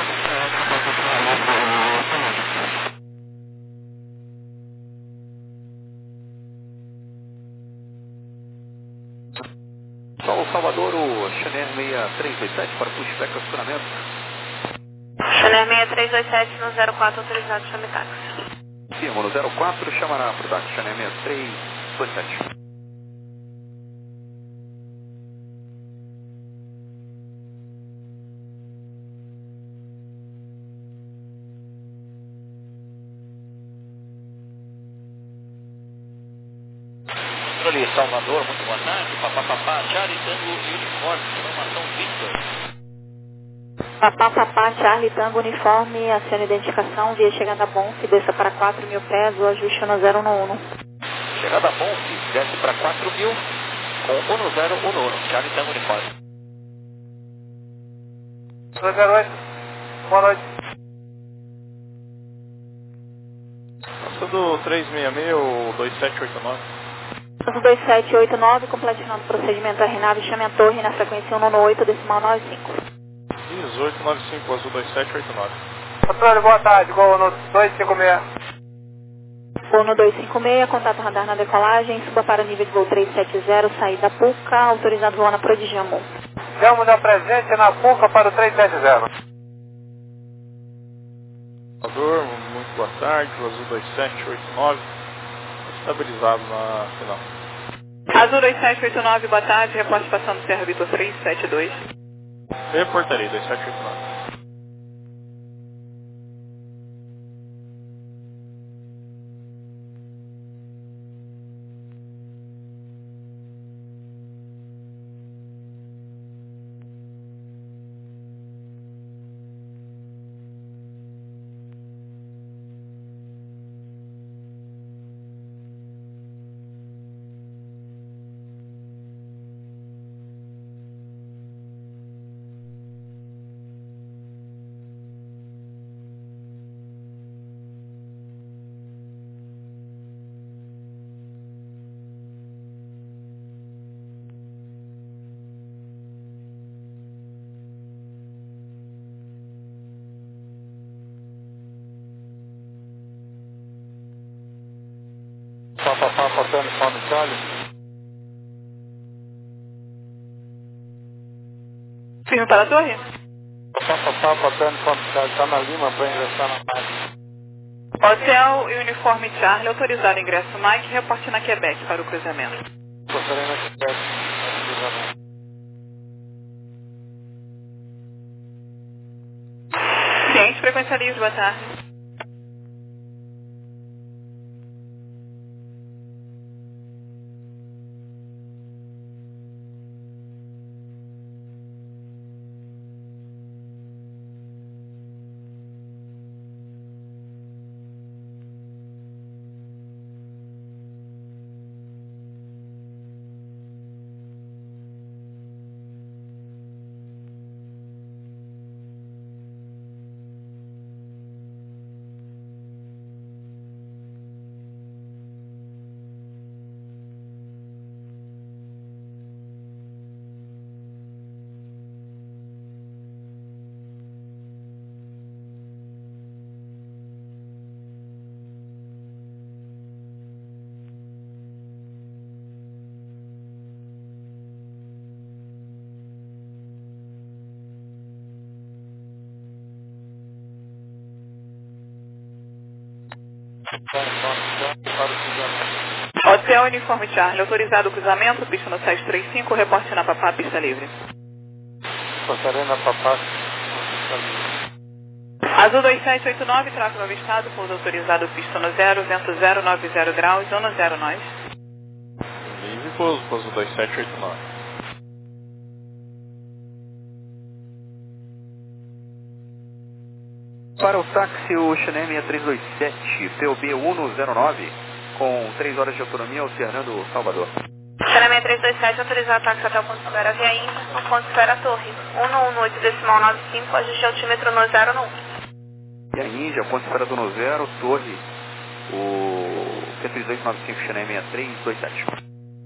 Sol Salvador, o Chanel seis três dois sete para pushback acionamento. Chanel seis três dois sete no zero quatro, autorizado, chame táxi. Firmo no zero quatro, chamará para o táxi Chanel seis três dois sete. Controle Salvador, muito boa tarde. Papá Papá, Charlie Tango Uniforme, informação Victor. Papá Papá Charlie Tango Uniforme, acione identificação, via chegada Bonf, desça para quatro mil pés, o ajuste no zero no um. Chegada Bonf, desce para quatro mil, com um no zero, um no um. Charlie Tango Uniforme. dois zero oito, boa noite. Passando três seis seis ou dois sete oito nove. dois sete oito nove, completinando o procedimento R N A V, chame a torre na frequência um no oito, decimal nove cinco. dezoito nove cinco, azul dois sete oito nove. Controle, boa tarde, gol no dois cinco seis. Voo no dois cinco seis, contato radar na decolagem, suba para o nível de voo trezentos e setenta, saída Puca, autorizado voar na Prodigiamo. Temos a presente na Puca para o trezentos e setenta. Salvador, muito boa tarde, o azul dois sete oito nove. Estabilizado na final. Azul dois sete oito nove, boa tarde, reporte passando Serra Vitor três sete dois. Reportaria dois sete oito nove. Papa, Hotel Uniforme Charlie. Firme para a torre? Papa, Papa, Hotel Uniforme Charlie, está na Lima para ingressar na máquina. Hotel e Uniforme Charlie, autorizado ingresso Mike, reporte na Quebec para o cruzamento. Gostaria na Quebec, no cruzamento. Ciente, frequência livre, boa tarde. Hotel Uniforme Charlie, autorizado o cruzamento, pista no sete três cinco, reporte na Papá, pista livre. Gostaria na Papá, pista livre. Azul dois sete oito nove, tráfego avistado, pouso autorizado, pista no zero, vento zero nove zero graus, zona zero nós. Livre, pouso, pouso dois sete oito nove. Para o táxi, o Chennai seis três dois sete, P O B cento e nove, com três horas de autonomia, alternando Salvador. Chennai seis três dois sete, autorizado táxi até o ponto de espera via Índia, no ponto de espera Torre. um um oito decimal nove cinco, ajuste altímetro no zero no um. E a Índia, ponto de espera do no zero, Torre, o P três dois nove cinco, Chennai seis três dois sete.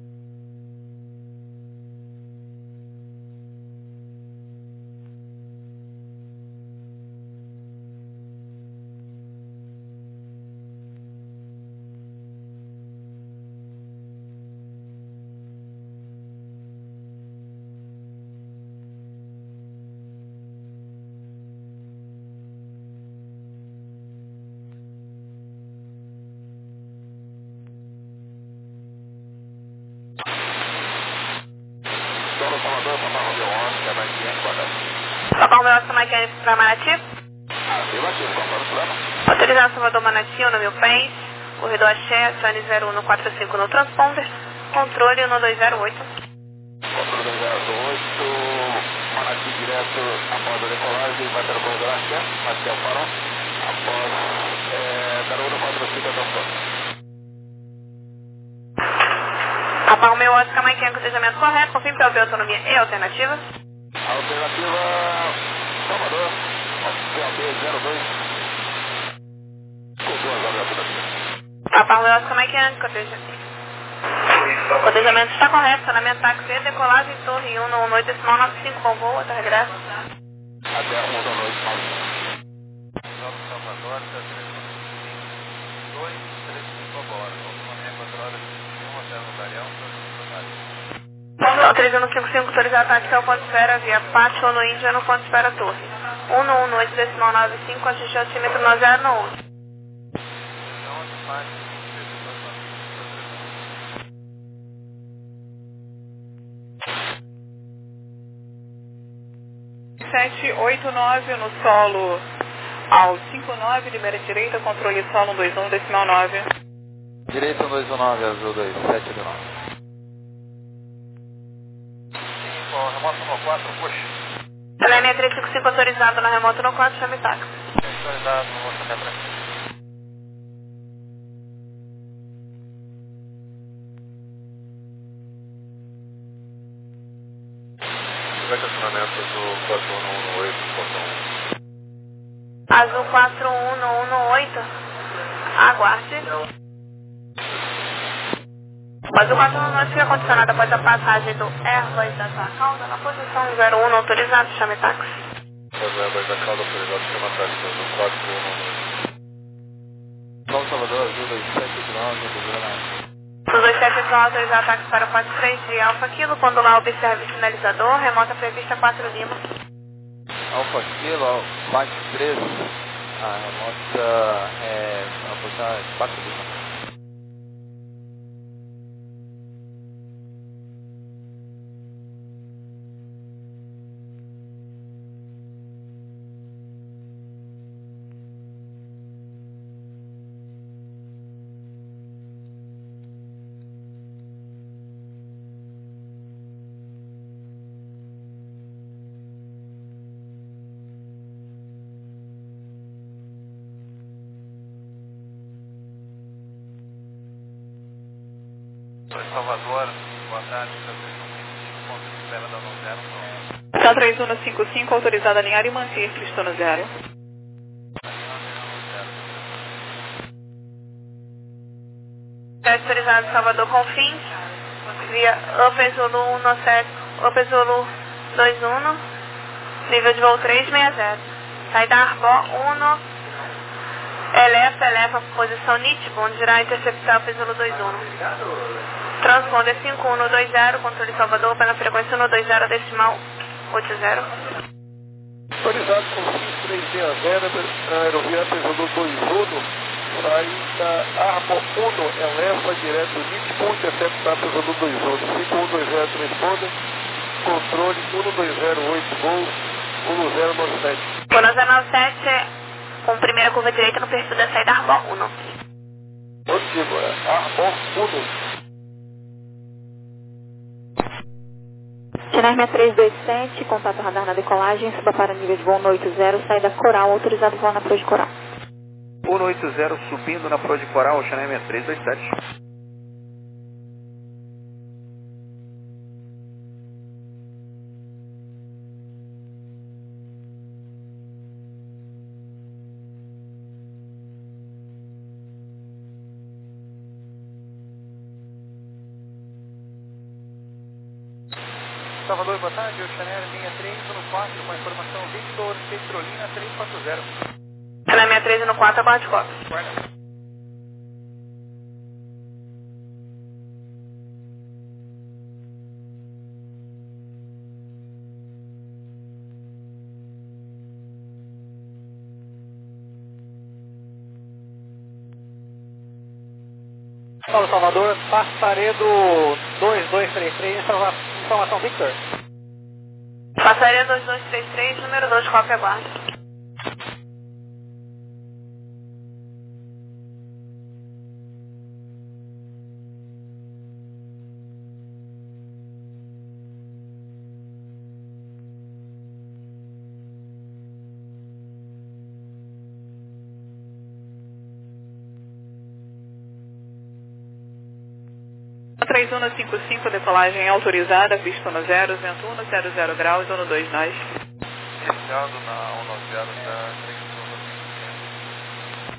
Papão Veloso Mike para Manati. Autorizado Salvador Manati, no mil pés. Corredor Axé, acione zero um no quatro cinco no transponder. Controle no dois zero oito. Controle dois zero oito, Manati direto após a decolagem, vai para o corredor Axé, até o farol. Após é, Garoto quatro cinco transponder. Papão meu Oscar Mike, cruzamento correto. Confirme P O B, autonomia e alternativa. Alternativa Salvador, P O B zero dois. Com duas horas de alternativa. Papão meu Oscar Mike, cotejamento. Cotejamento está correto, estacionamento táxi e decolagem Torre um no oito decimal nove cinco, bom voo, até regresso. Até uma da noite, Salvador, dois três cinco agora, autonomia quatro horas e vinte e um até o Galeão, três um cinco cinco, autorizado táxi ao ponto de espera via Pátio no Índia no ponto de espera Torre. um no oito decimal nove cinco, ajuste altímetro no zero no um. sete oito nove no solo ao cinco nove, libera direita, controle solo um dois um, decimal nove. Direita um dois um nove, azul dois sete nove. remoto no quatro, puxa. Chennai seis três cinco cinco, autorizado na remoto no quatro, chame táxi. Autorizado, não vou chamar pra cima. Vai estacionamento do quatro um um oito, portão um. Azul quatro um no um no oito. Aguarde. Azul quatro um no oito, fica condicionado após a passagem do Airbus da sua cauda na posição zero um, autorizado, chame táxi. Após o Airbus da cauda, autorizado, chama táxi do quatro um um oito. São Salvador, azul dois sete nove, autorizado. vão autorizar ataques para o quatro três de Alfa Kilo, quando lá observe o sinalizador, remota prevista quatro Lima. Alfa Kilo, quatro três, a remota é a posição quatro Lima. Salvador, boa tarde, ponto de espera da nove zero. K três um cinco cinco, autorizado a alinhar e manter Cristo no zero. Autorizado Salvador Confins, via Upper Zulu um sete, Upper Zulu dois um, nível de voo três seis zero. Saída Arbó um. Eleva, eleva, posição N I T, onde irá interceptar o Zulu dois um. Transponder cinco um dois zero, controle Salvador, pela frequência um dois zero, decimal oito zero. Autorizado com cinco três seis zero, aerovia Zulu dois um, saída Armo um, eleva direto N I T, interceptar Zulu dois um. cinco um dois zero, transponder, controle um dois zero oito, gol um zero nove sete. um zero nove sete, com primeira curva direita no perfil da saída Arbó um. Motivo, é Arbó um. Chennai seis três dois sete, contato radar na decolagem, suba para nível de voo um oito zero, saída Coral, autorizado voo na Pro de Coral. um oito zero subindo na Pro de Coral, Chennai seis três dois sete. Salvador, boa tarde, o Channel linha três um quatro, com a informação Victor Petrolina três quatro zero. Channel seis três um quatro, aguarde quatro. Paulo Salvador, Passaredo dois dois três três, informação Victor. Passaredo dois dois três três, número dois, cópia aguarde. três um cinco cinco, decolagem autorizada, pista no zero, vento um zero zero graus, um dois nós. Iniciado na um nove zero da três um cinco cinco.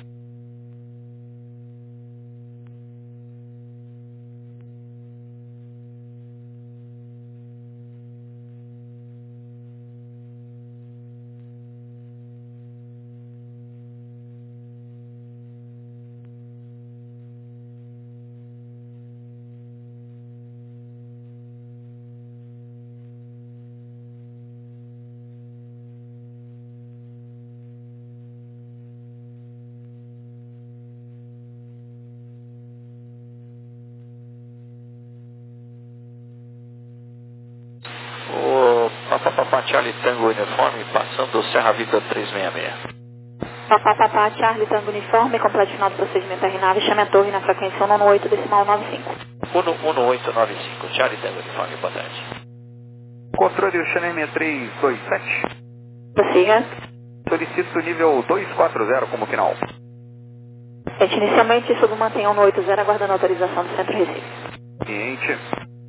Papapá Charlie Tango Uniforme, passando o Serra Vitor trezentos e sessenta e seis. Papapá Charlie Tango Uniforme, completo final do procedimento R nave, chame a torre na frequência um oito decimal nove cinco. um oito nove cinco, Charlie Tango Uniforme, boa tarde. Controle Chennai seis três dois sete. Prossiga. Solicito nível dois quatro zero como final. Gente, inicialmente submantenha um oito zero, aguardando a autorização do Centro Recife. Ciente.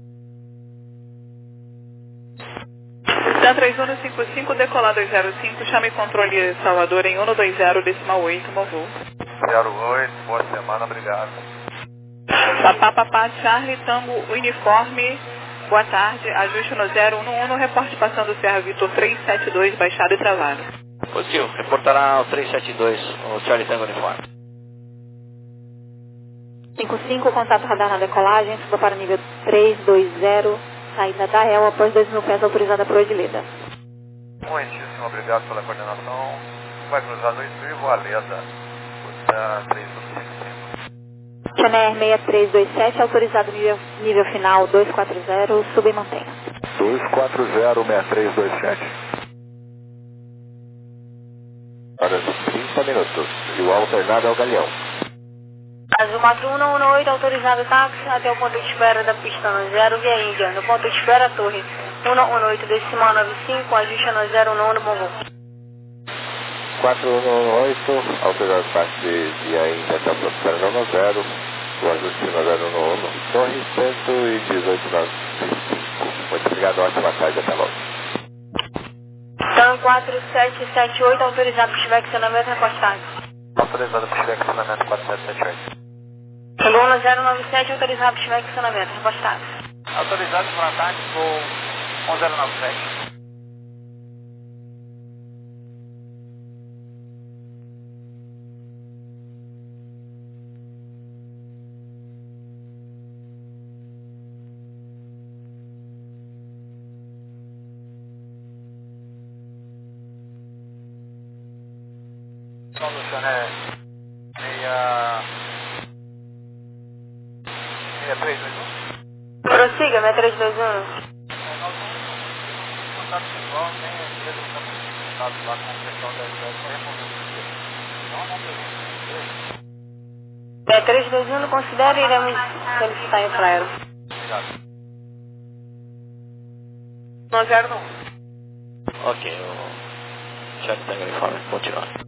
Dan três um cinco cinco, decolar dois zero cinco, chame controle Salvador em um dois zero, decimal oito, Movu. zero oito, boa semana, obrigado. Papá, papá, Charlie, Tango, Uniforme, boa tarde, ajuste no zero um um, reporte passando o Serra Vitor trezentos e setenta e dois, baixado e travado. Positivo, reportará o trezentos e setenta e dois, o Charlie Tango Uniforme. cinco cinco, contato radar na decolagem, suba para nível três dois zero, saída da E L após dois mil pés autorizada por Odileda. Muitíssimo obrigado pela coordenação. Vai cruzar dois mil, Valeda. Custa três dois cinco cinco. Chanair seis três dois sete, autorizado nível, nível final dois quatro zero, suba e mantenha. dois quatro zero, seis três dois sete. Para trinta minutos. E o alternado é o Galeão. Azul quatro um um oito, autorizado táxi até o ponto de espera da pista no zero, via Índia. No ponto de espera, torre um um oito, decimal nove cinco, ajuste no zero um um no bom voo. quatro um um oito, autorizado táxi via Índia até o ponto de espera no zero. O ajuste no zero um um, torre cento e dezoito nove cinco. Muito obrigado, ótima tarde, até logo. Então quatro sete sete oito, autorizado para estiver acionamento repostado. Autorizado para estiver acionamento quatro sete sete oito. Luna zero nove sete, autorizado para estiver acionamento repostado. Autorizado para ataque com um zero nove sete. Solution é meia... meia três dois um? Prossiga, meia três dois um. É, nós vamos contato pessoal, tem a empresa que está em contato lá com o pessoal da empresa para remover o sistema. Não, não tem. meia três dois um, considere e iremos solicitar em flyer. Obrigado. nove zero um. Ok, o Charlie Tango Uniforme, continuar.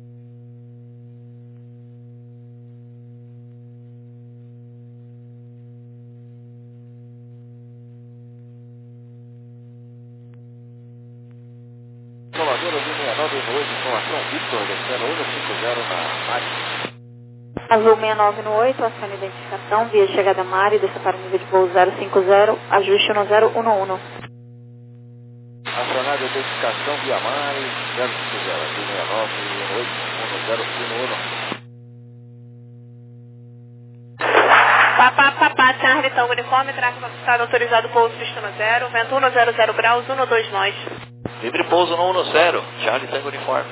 Salvador, linha nove um oito, informação Victor, descendo um cinco zero na máquina. Azul seis nove um oito, acione identificação, via chegada Mari, desça para o nível de voo zero cinco zero, ajuste no zero um um. Acionada identificação via mais zero cinco zero, linha nove um oito, um zero um um. Papá, papá, Charlie, Tango Uniforme, tráfego estado autorizado, pouso pista no zero, vento um zero zero graus, um dois nós. Livre pouso no um zero, Charlie Tango Uniforme.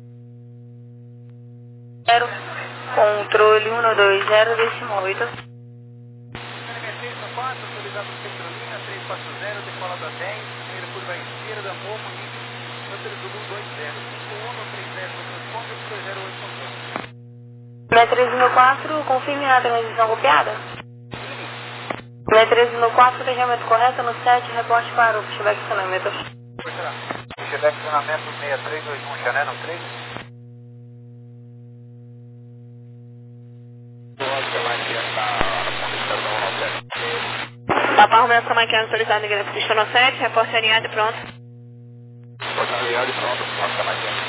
Zero, controle um dois zero, decimal oito. seis quatro, autorizado Centrolina, três quatro zero, decola da dez, primeira curva à esquerda, Momo, Número Zulu dois zero, cinco um três zero, responde, dois zero oito controle. seis três um quatro, confirme a transição copiada. seis três um quatro, fechamento correto no sete, reporte para o Chebec Acionamento. Chebec Acionamento seis três dois um, Chanel no três. Papá, Romeu Samaquiano, autorizado em Grande Pista no sete, reporte alinhado e pronto. Reporte alinhado e pronto, Romeu Samaquiano.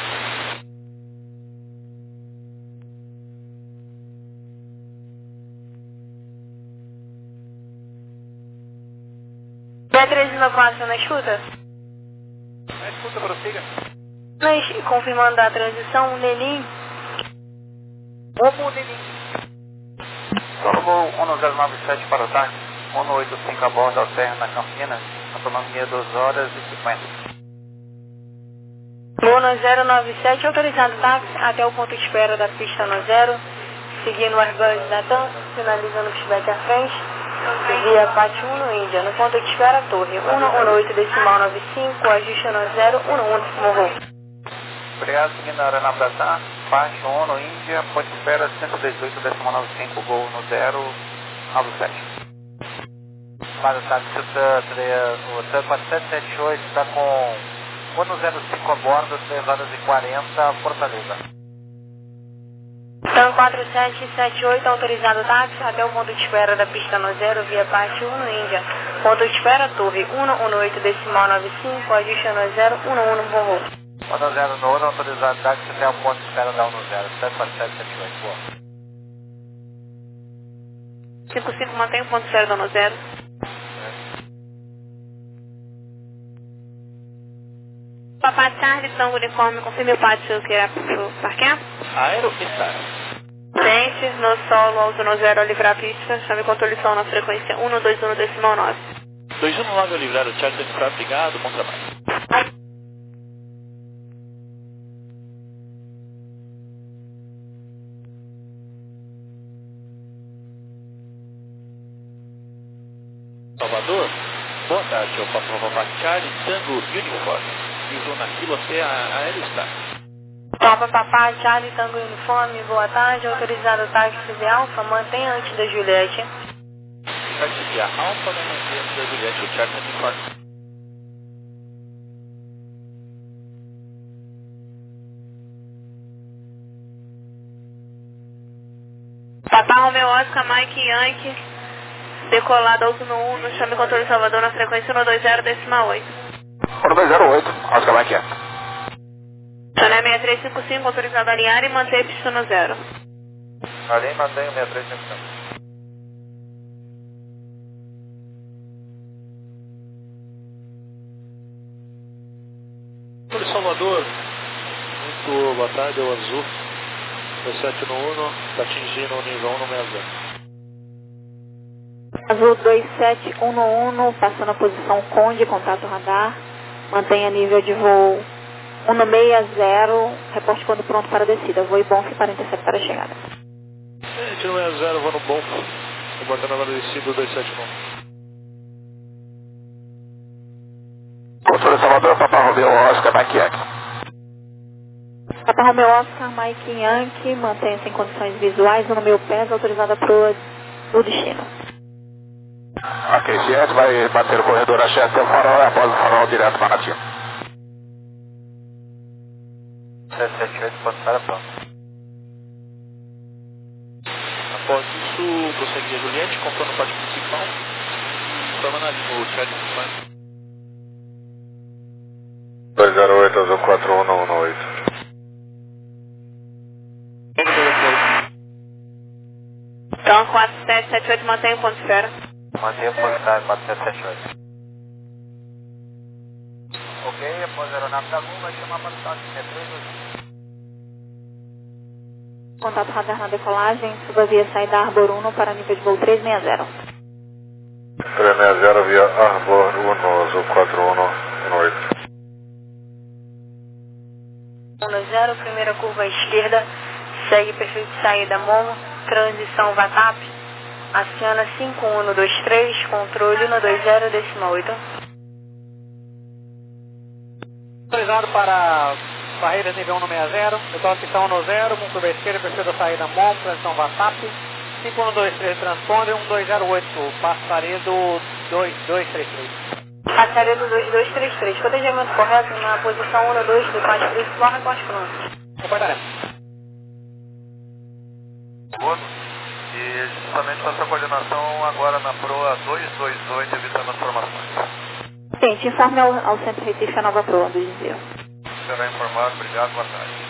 seis três um quatro, na escuta? Na escuta, prossiga. Mas, confirmando a transição, Lenin. Momo, Lenin. Solo um zero nove sete para o táxi, um oito cinco a bordo, alterna na Campinas, autonomia duas horas e cinquenta. Luna zero nove sete, autorizado táxi até o ponto de espera da pista no zero, seguindo as bases da T A M, finalizando o Chebec à frente, via Pátio um no Índia, no ponto de espera, torre um um oito, decimal nove cinco, ajuste no zero um um, morro. Obrigado, seguindo a aeronave da T A M, Pátio um no Índia, ponto de espera cento e dezoito, decimal nove cinco, voo no zero nove sete. Para o táxi, o T A M quatro sete sete oito está com um zero cinco a bordo, três horas e quarenta, Fortaleza. Então quatro sete sete oito, autorizado táxi até o ponto de espera da pista no zero, via parte um no Índia. Ponto de espera, torre um um oito, decimal nove cinco, ajuste no zero um um, bom voo. um zero no um, autorizado táxi até o ponto de espera da um zero, sete quatro sete sete oito, boa. cinco cinco, mantém o ponto zero da no zero. Papá, Charlie, Tango Uniforme, confirme o pátio que era pro parquear. Aero Star. Gente, no solo, alto no zero, livrar a pista, chame controle sol na frequência um dois um decimal nove. dois um nove ao livrar o Charlie Tango, obrigado, bom trabalho. Salvador, boa tarde, eu passo o Papa Charlie Tango Uniforme, nível na fila até a Aerostar. Papa Papá, Charlie Tango Uniforme, boa tarde, autorizado táxi de Alfa, mantenha antes da Juliette. Táxi de Alfa, vai manter antes da Juliette, o Charlie Tango Uniforme. Papá Romeo Oscar, Mike Yankee, decolado alto no um, chame controle Salvador na frequência um dois zero decimal oito. um dois zero oito, Oscar Mike Yankee. Chané seis três cinco cinco, autorizado a alinhar e manter pista no zero. Ali mantenho seis três cinco cinco. Controle Salvador, muito boa tarde, é o Azul, dezessete no um, está atingindo o nível um no sessenta. Azul dois sete um no um, passando a posição Conde, contato radar, mantenha nível de voo um sessenta, reporte quando pronto para a descida, voo Bonf quarenta e sete para a chegada. Gente, no sessenta, vou no Bonf, reportando agora descido dois sete um. Controle Salvador, Papa Romeo Oscar Mike Yankee. Papa Romeo Oscar, Mike Yankee, mantenha-se em condições visuais, no meu pés, autorizada para o destino. Ok, Ciente vai bater o corredor axé até o farol, após o farol direto para a nativa. sete sete oito, pode estar pronto. Após isso, prosseguir a Juliette, comprando o pátio principal e formando ali o Charlie Tango. dois zero oito, Azul quatro um um oito. Então, quatro sete sete oito, mantenha o ponto de esfera. Mantenha o postar quatro sete sete oito. Ok, após a aeronave da Gol, vai chamar para o táxi C três dois. Contato radar na decolagem, suba via saída Arbor um para nível de voo três seis zero. três seis zero via Arbor um, Azul quatro um um oito. um zero, primeira curva à esquerda, segue perfil de saída Momo, transição VATAP, aciona cinco um dois três, controle um dois zero decimal oito. Autorizado para barreira nível um no sessenta, decola pista um no zero, com curva à esquerda, perfil da saída Momo, transição VATAP, cinco um dois três transponder, um dois zero oito, passaredo dois dois três três. Passaredo dois dois três três, cotejamento correto na posição um dois do quatro principal, recorte pronto. Comportaremos. E justamente para essa coordenação agora na proa dois dois oito, evitando as formações. Gente, informe ao, ao Centro Recife a nova proa do Giseu. Será informado, obrigado, boa tarde.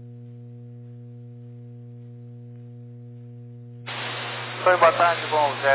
Oi, boa tarde, bom zero.